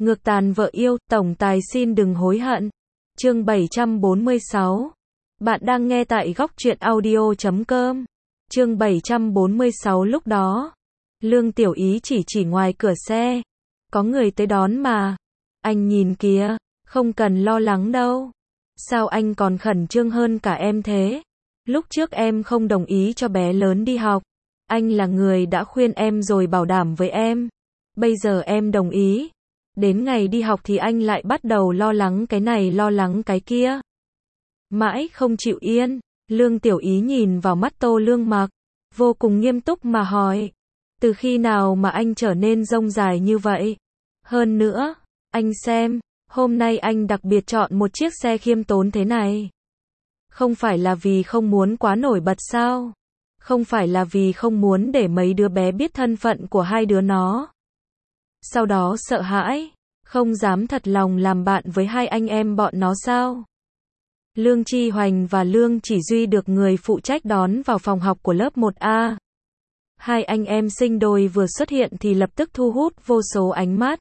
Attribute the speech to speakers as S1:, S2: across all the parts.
S1: Ngược tàn vợ yêu, tổng tài xin đừng hối hận. Chương 746. Bạn đang nghe tại góc truyện audio.com. Chương 746 lúc đó. Lương Tiểu Ý chỉ ngoài cửa xe. Có người tới đón mà. Anh nhìn kìa, không cần lo lắng đâu. Sao anh còn khẩn trương hơn cả em thế? Lúc trước em không đồng ý cho bé lớn đi học. Anh là người đã khuyên em rồi bảo đảm với em. Bây giờ em đồng ý. Đến ngày đi học thì anh lại bắt đầu lo lắng cái này lo lắng cái kia. Mãi không chịu yên, Lương Tiểu Ý nhìn vào mắt Tô Lương Mặc, vô cùng nghiêm túc mà hỏi. Từ khi nào mà anh trở nên rông dài như vậy? Hơn nữa, anh xem, hôm nay anh đặc biệt chọn một chiếc xe khiêm tốn thế này. Không phải là vì không muốn quá nổi bật sao? Không phải là vì không muốn để mấy đứa bé biết thân phận của hai đứa nó. Sau đó sợ hãi, không dám thật lòng làm bạn với hai anh em bọn nó sao? Lương Chi Hoành và Lương Chỉ Duy được người phụ trách đón vào phòng học của lớp 1A. Hai anh em sinh đôi vừa xuất hiện thì lập tức thu hút vô số ánh mắt.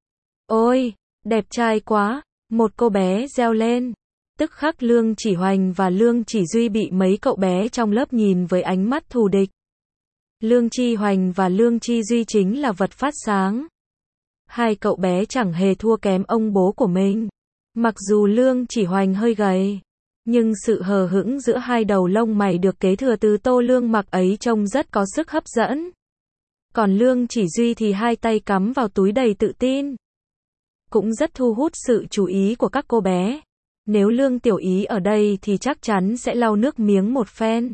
S1: Ôi, đẹp trai quá, một cô bé reo lên. Tức khắc Lương Chỉ Hoành và Lương Chỉ Duy bị mấy cậu bé trong lớp nhìn với ánh mắt thù địch. Lương Chi Hoành và Lương Chi Duy chính là vật phát sáng. Hai cậu bé chẳng hề thua kém ông bố của mình. Mặc dù Lương Chỉ Hoành hơi gầy, nhưng sự hờ hững giữa hai đầu lông mày được kế thừa từ Tô Lương Mặc ấy trông rất có sức hấp dẫn. Còn Lương Chỉ Duy thì hai tay cắm vào túi đầy tự tin. Cũng rất thu hút sự chú ý của các cô bé. Nếu Lương Tiểu Ý ở đây thì chắc chắn sẽ lau nước miếng một phen.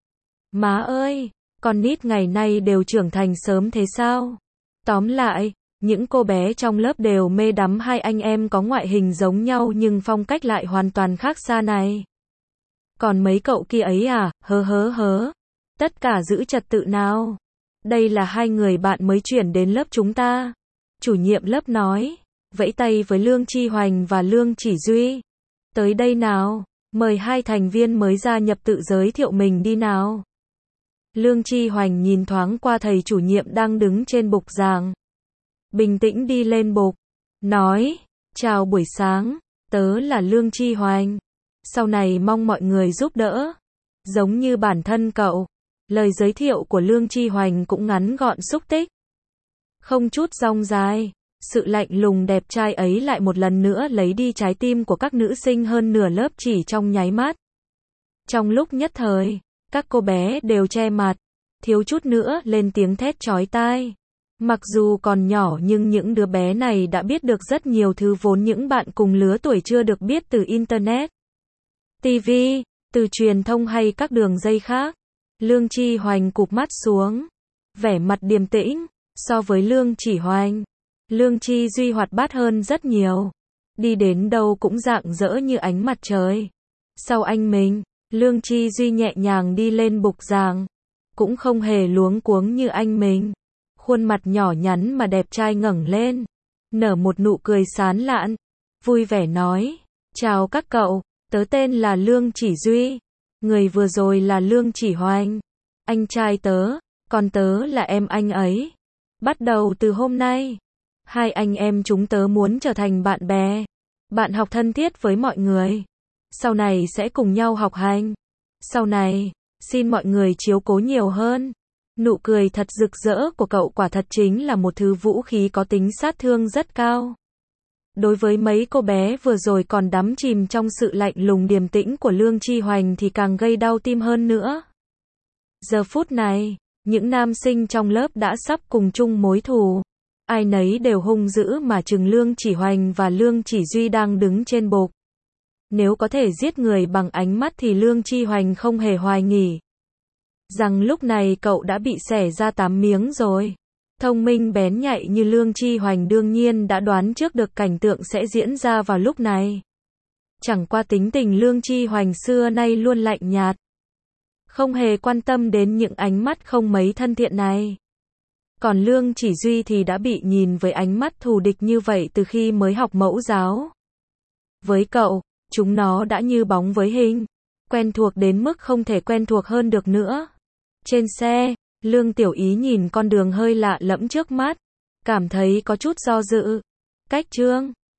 S1: Má ơi, con nít ngày nay đều trưởng thành sớm thế sao? Tóm lại, những cô bé trong lớp đều mê đắm hai anh em có ngoại hình giống nhau nhưng phong cách lại hoàn toàn khác xa này. Còn mấy cậu kia ấy à, hớ. Tất cả giữ trật tự nào. Đây là hai người bạn mới chuyển đến lớp chúng ta. Chủ nhiệm lớp nói, vẫy tay với Lương Chi Hoành và Lương Chỉ Duy. Tới đây nào, mời hai thành viên mới gia nhập tự giới thiệu mình đi nào. Lương Chi Hoành nhìn thoáng qua thầy chủ nhiệm đang đứng trên bục giảng. Bình tĩnh đi lên bục, nói, chào buổi sáng, tớ là Lương Chi Hoành. Sau này mong mọi người giúp đỡ. Giống như bản thân cậu, lời giới thiệu của Lương Chi Hoành cũng ngắn gọn xúc tích. Không chút dong dài, sự lạnh lùng đẹp trai ấy lại một lần nữa lấy đi trái tim của các nữ sinh hơn nửa lớp chỉ trong nháy mắt. Trong lúc nhất thời, các cô bé đều che mặt, thiếu chút nữa lên tiếng thét chói tai. Mặc dù còn nhỏ nhưng những đứa bé này đã biết được rất nhiều thứ vốn những bạn cùng lứa tuổi chưa được biết từ Internet, TV, từ truyền thông hay các đường dây khác. Lương Chi Hoành cụp mắt xuống, vẻ mặt điềm tĩnh. So với Lương Chỉ Hoành, Lương Chi Duy hoạt bát hơn rất nhiều. Đi đến đâu cũng rạng rỡ như ánh mặt trời. Sau anh mình, Lương Chi Duy nhẹ nhàng đi lên bục giảng, cũng không hề luống cuống như anh mình. Khuôn mặt nhỏ nhắn mà đẹp trai ngẩng lên, nở một nụ cười sán lạn, vui vẻ nói, chào các cậu, tớ tên là Lương Chỉ Duy, người vừa rồi là Lương Chỉ Hoành, anh trai tớ, còn tớ là em anh ấy. Bắt đầu từ hôm nay, hai anh em chúng tớ muốn trở thành bạn bè, bạn học thân thiết với mọi người. Sau này sẽ cùng nhau học hành. Sau này, xin mọi người chiếu cố nhiều hơn. Nụ cười thật rực rỡ của cậu quả thật chính là một thứ vũ khí có tính sát thương rất cao. Đối với mấy cô bé vừa rồi còn đắm chìm trong sự lạnh lùng điềm tĩnh của Lương Chi Hoành thì càng gây đau tim hơn nữa. Giờ phút này, những nam sinh trong lớp đã sắp cùng chung mối thù. Ai nấy đều hung dữ mà trừng Lương Chỉ Hoành và Lương Chỉ Duy đang đứng trên bục. Nếu có thể giết người bằng ánh mắt thì Lương Chi Hoành không hề hoài nghi rằng lúc này cậu đã bị xẻ ra 8 miếng rồi. Thông minh bén nhạy như Lương Chi Hoành đương nhiên đã đoán trước được cảnh tượng sẽ diễn ra vào lúc này. Chẳng qua tính tình Lương Chi Hoành xưa nay luôn lạnh nhạt, không hề quan tâm đến những ánh mắt không mấy thân thiện này. Còn Lương Chỉ Duy thì đã bị nhìn với ánh mắt thù địch như vậy từ khi mới học mẫu giáo. Với cậu, chúng nó đã như bóng với hình, quen thuộc đến mức không thể quen thuộc hơn được nữa. Trên xe, Lương Tiểu Ý nhìn con đường hơi lạ lẫm trước mắt, cảm thấy có chút do dự. Cách chương